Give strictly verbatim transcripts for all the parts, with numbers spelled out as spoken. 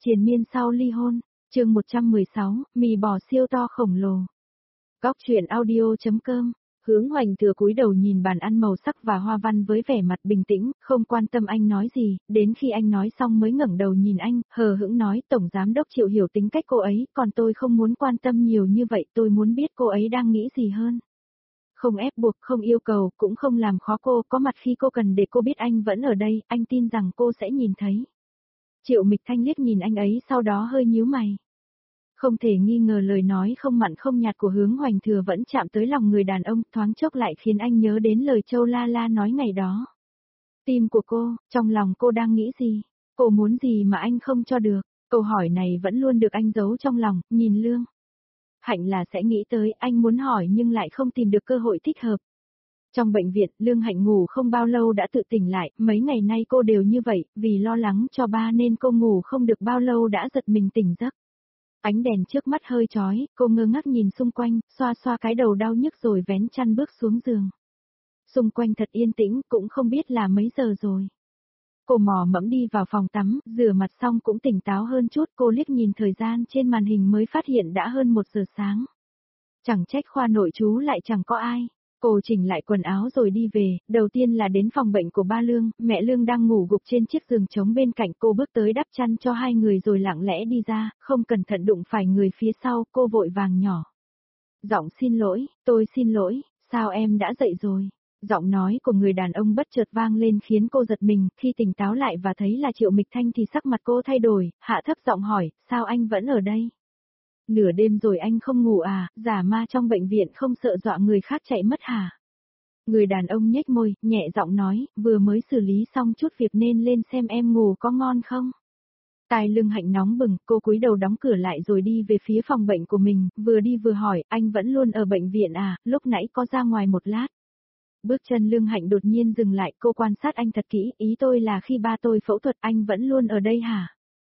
Triền miên sau ly hôn, chương một trăm mười sáu, mì bò siêu to khổng lồ. Góc truyện audio chấm com, Hướng Hoành Thừa cúi đầu nhìn bàn ăn màu sắc và hoa văn với vẻ mặt bình tĩnh, không quan tâm anh nói gì, đến khi anh nói xong mới ngẩng đầu nhìn anh, hờ hững nói Tổng Giám Đốc Triệu hiểu tính cách cô ấy, còn tôi không muốn quan tâm nhiều như vậy, tôi muốn biết cô ấy đang nghĩ gì hơn. Không ép buộc, không yêu cầu, cũng không làm khó cô, có mặt khi cô cần để cô biết anh vẫn ở đây, anh tin rằng cô sẽ nhìn thấy. Triệu Mịch Thanh liếc nhìn anh ấy sau đó hơi nhíu mày. Không thể nghi ngờ lời nói không mặn không nhạt của Hướng Hoành Thừa vẫn chạm tới lòng người đàn ông, thoáng chốc lại khiến anh nhớ đến lời Châu La La nói ngày đó. Tim của cô, trong lòng cô đang nghĩ gì? Cô muốn gì mà anh không cho được? Câu hỏi này vẫn luôn được anh giấu trong lòng, nhìn Lương Hạnh là sẽ nghĩ tới, anh muốn hỏi nhưng lại không tìm được cơ hội thích hợp. Trong bệnh viện, Lương Hạnh ngủ không bao lâu đã tự tỉnh lại, mấy ngày nay cô đều như vậy, vì lo lắng cho ba nên cô ngủ không được bao lâu đã giật mình tỉnh giấc. Ánh đèn trước mắt hơi chói, cô ngơ ngác nhìn xung quanh, xoa xoa cái đầu đau nhức rồi vén chăn bước xuống giường. Xung quanh thật yên tĩnh, cũng không biết là mấy giờ rồi. Cô mò mẫm đi vào phòng tắm, rửa mặt xong cũng tỉnh táo hơn chút, cô liếc nhìn thời gian trên màn hình mới phát hiện đã hơn một giờ sáng. Chẳng trách khoa nội trú lại chẳng có ai. Cô chỉnh lại quần áo rồi đi về, đầu tiên là đến phòng bệnh của ba Lương, mẹ Lương đang ngủ gục trên chiếc giường trống bên cạnh, cô bước tới đắp chăn cho hai người rồi lặng lẽ đi ra, không cẩn thận đụng phải người phía sau, cô vội vàng nhỏ. Giọng xin lỗi, tôi xin lỗi, sao em đã dậy rồi? Giọng nói của người đàn ông bất chợt vang lên khiến cô giật mình, khi tỉnh táo lại và thấy là Triệu Mịch Thanh thì sắc mặt cô thay đổi, hạ thấp giọng hỏi, sao anh vẫn ở đây? Nửa đêm rồi anh không ngủ à, giả ma trong bệnh viện không sợ dọa người khác chạy mất hả? Người đàn ông nhếch môi, nhẹ giọng nói, vừa mới xử lý xong chút việc nên lên xem em ngủ có ngon không? Tai Lương Hạnh nóng bừng, cô cúi đầu đóng cửa lại rồi đi về phía phòng bệnh của mình, vừa đi vừa hỏi, anh vẫn luôn ở bệnh viện à, lúc nãy có ra ngoài một lát. Bước chân Lương Hạnh đột nhiên dừng lại, cô quan sát anh thật kỹ, ý tôi là khi ba tôi phẫu thuật anh vẫn luôn ở đây hả?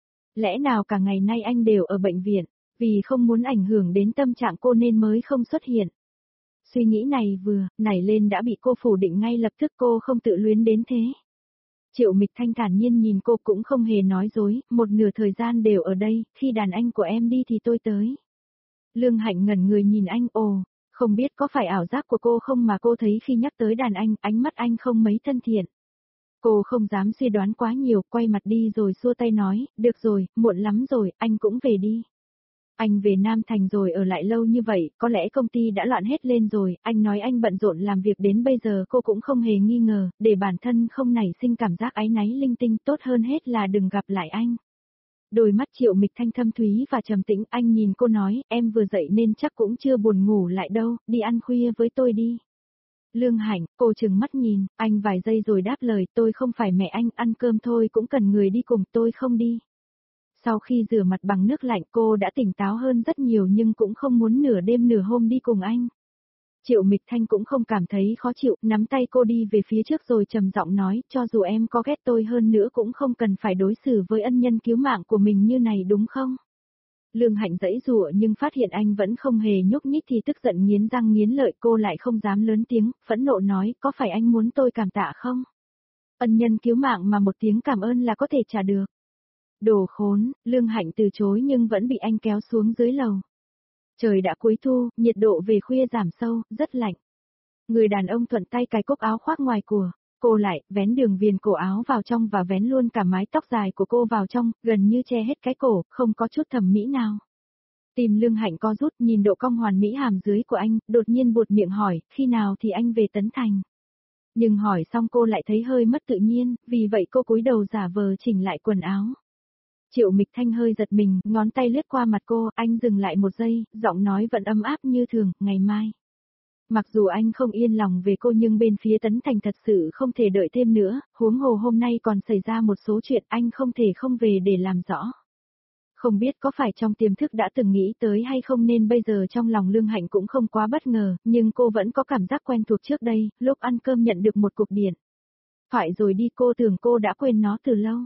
Lẽ nào cả ngày nay anh đều ở bệnh viện? Vì không muốn ảnh hưởng đến tâm trạng cô nên mới không xuất hiện. Suy nghĩ này vừa nảy lên đã bị cô phủ định ngay lập tức, cô không tự luyến đến thế. Triệu Mịch Thanh thản nhiên nhìn cô cũng không hề nói dối, một nửa thời gian đều ở đây, khi đàn anh của em đi thì tôi tới. Lương Hạnh ngẩn người nhìn anh, ồ, không biết có phải ảo giác của cô không mà cô thấy khi nhắc tới đàn anh, ánh mắt anh không mấy thân thiện. Cô không dám suy đoán quá nhiều, quay mặt đi rồi xua tay nói, được rồi, muộn lắm rồi, anh cũng về đi. Anh về Nam Thành rồi ở lại lâu như vậy, có lẽ công ty đã loạn hết lên rồi, anh nói anh bận rộn làm việc đến bây giờ cô cũng không hề nghi ngờ, để bản thân không nảy sinh cảm giác áy náy linh tinh, tốt hơn hết là đừng gặp lại anh. Đôi mắt Triệu Mịch Thanh thâm thúy và trầm tĩnh, anh nhìn cô nói, em vừa dậy nên chắc cũng chưa buồn ngủ lại đâu, đi ăn khuya với tôi đi. Lương Hạnh, cô trừng mắt nhìn, anh vài giây rồi đáp lời, tôi không phải mẹ anh, ăn cơm thôi cũng cần người đi cùng, tôi không đi. Sau khi rửa mặt bằng nước lạnh cô đã tỉnh táo hơn rất nhiều nhưng cũng không muốn nửa đêm nửa hôm đi cùng anh. Triệu Mịch Thanh cũng không cảm thấy khó chịu, nắm tay cô đi về phía trước rồi trầm giọng nói, cho dù em có ghét tôi hơn nữa cũng không cần phải đối xử với ân nhân cứu mạng của mình như này đúng không? Lương Hạnh giãy giụa nhưng phát hiện anh vẫn không hề nhúc nhích thì tức giận nghiến răng nghiến lợi, cô lại không dám lớn tiếng, phẫn nộ nói, có phải anh muốn tôi cảm tạ không? Ân nhân cứu mạng mà một tiếng cảm ơn là có thể trả được. Đồ khốn, Lương Hạnh từ chối nhưng vẫn bị anh kéo xuống dưới lầu. Trời đã cuối thu, nhiệt độ về khuya giảm sâu, rất lạnh. Người đàn ông thuận tay cài cúc áo khoác ngoài của cô lại, vén đường viền cổ áo vào trong và vén luôn cả mái tóc dài của cô vào trong, gần như che hết cái cổ, không có chút thẩm mỹ nào. Tim Lương Hạnh co rút nhìn độ cong hoàn mỹ hàm dưới của anh, đột nhiên buột miệng hỏi, khi nào thì anh về Tấn Thành? Nhưng hỏi xong cô lại thấy hơi mất tự nhiên, vì vậy cô cúi đầu giả vờ chỉnh lại quần áo. Triệu Mịch Thanh hơi giật mình, ngón tay lướt qua mặt cô, anh dừng lại một giây, giọng nói vẫn ấm áp như thường, ngày mai. Mặc dù anh không yên lòng về cô nhưng bên phía Tấn Thành thật sự không thể đợi thêm nữa, huống hồ hôm nay còn xảy ra một số chuyện anh không thể không về để làm rõ. Không biết có phải trong tiềm thức đã từng nghĩ tới hay không nên bây giờ trong lòng Lương Hạnh cũng không quá bất ngờ, nhưng cô vẫn có cảm giác quen thuộc trước đây, lúc ăn cơm nhận được một cuộc điện. Phải rồi đi, cô tưởng cô đã quên nó từ lâu.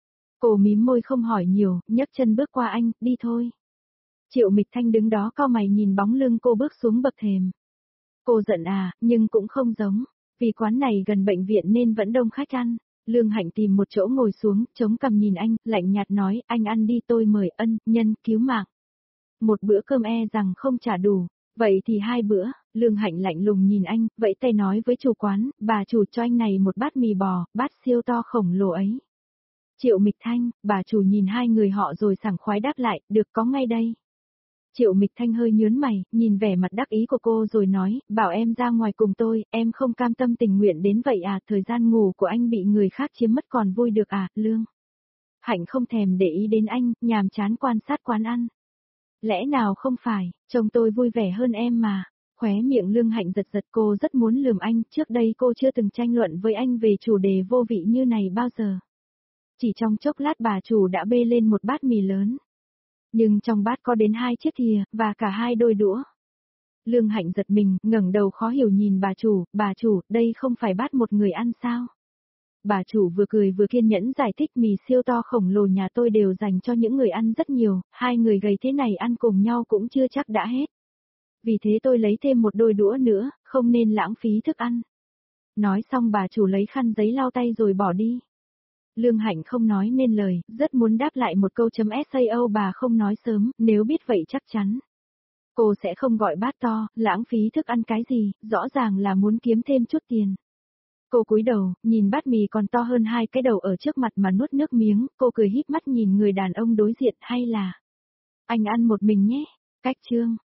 Cô mím môi không hỏi nhiều, nhấc chân bước qua anh, đi thôi. Triệu Mịch Thanh đứng đó cau mày nhìn bóng lưng cô bước xuống bậc thềm. Cô giận à, nhưng cũng không giống, vì quán này gần bệnh viện nên vẫn đông khách ăn. Lương Hạnh tìm một chỗ ngồi xuống, chống cằm nhìn anh, lạnh nhạt nói, anh ăn đi tôi mời ân, nhân, cứu mạng. Một bữa cơm e rằng không trả đủ, vậy thì hai bữa, Lương Hạnh lạnh lùng nhìn anh, vẫy tay nói với chủ quán, bà chủ cho anh này một bát mì bò, bát siêu to khổng lồ ấy. Triệu Mịch Thanh, bà chủ nhìn hai người họ rồi sảng khoái đáp lại, được có ngay đây. Triệu Mịch Thanh hơi nhướng mày, nhìn vẻ mặt đắc ý của cô rồi nói, bảo em ra ngoài cùng tôi, em không cam tâm tình nguyện đến vậy à, thời gian ngủ của anh bị người khác chiếm mất còn vui được à, Lương. Hạnh không thèm để ý đến anh, nhàm chán quan sát quán ăn. Lẽ nào không phải, chồng tôi vui vẻ hơn em mà. Khóe miệng Lương Hạnh giật giật, cô rất muốn lườm anh, trước đây cô chưa từng tranh luận với anh về chủ đề vô vị như này bao giờ. Chỉ trong chốc lát bà chủ đã bê lên một bát mì lớn. Nhưng trong bát có đến hai chiếc thìa, và cả hai đôi đũa. Lương Hạnh giật mình, ngẩng đầu khó hiểu nhìn bà chủ, bà chủ, đây không phải bát một người ăn sao? Bà chủ vừa cười vừa kiên nhẫn giải thích, mì siêu to khổng lồ nhà tôi đều dành cho những người ăn rất nhiều, hai người gầy thế này ăn cùng nhau cũng chưa chắc đã hết. Vì thế tôi lấy thêm một đôi đũa nữa, không nên lãng phí thức ăn. Nói xong bà chủ lấy khăn giấy lau tay rồi bỏ đi. Lương Hạnh không nói nên lời, rất muốn đáp lại một câu chấm sao bà không nói sớm, nếu biết vậy chắc chắn. Cô sẽ không gọi bát to, lãng phí thức ăn cái gì, rõ ràng là muốn kiếm thêm chút tiền. Cô cúi đầu, nhìn bát mì còn to hơn hai cái đầu ở trước mặt mà nuốt nước miếng, cô cười híp mắt nhìn người đàn ông đối diện, hay là anh ăn một mình nhé, cách chương.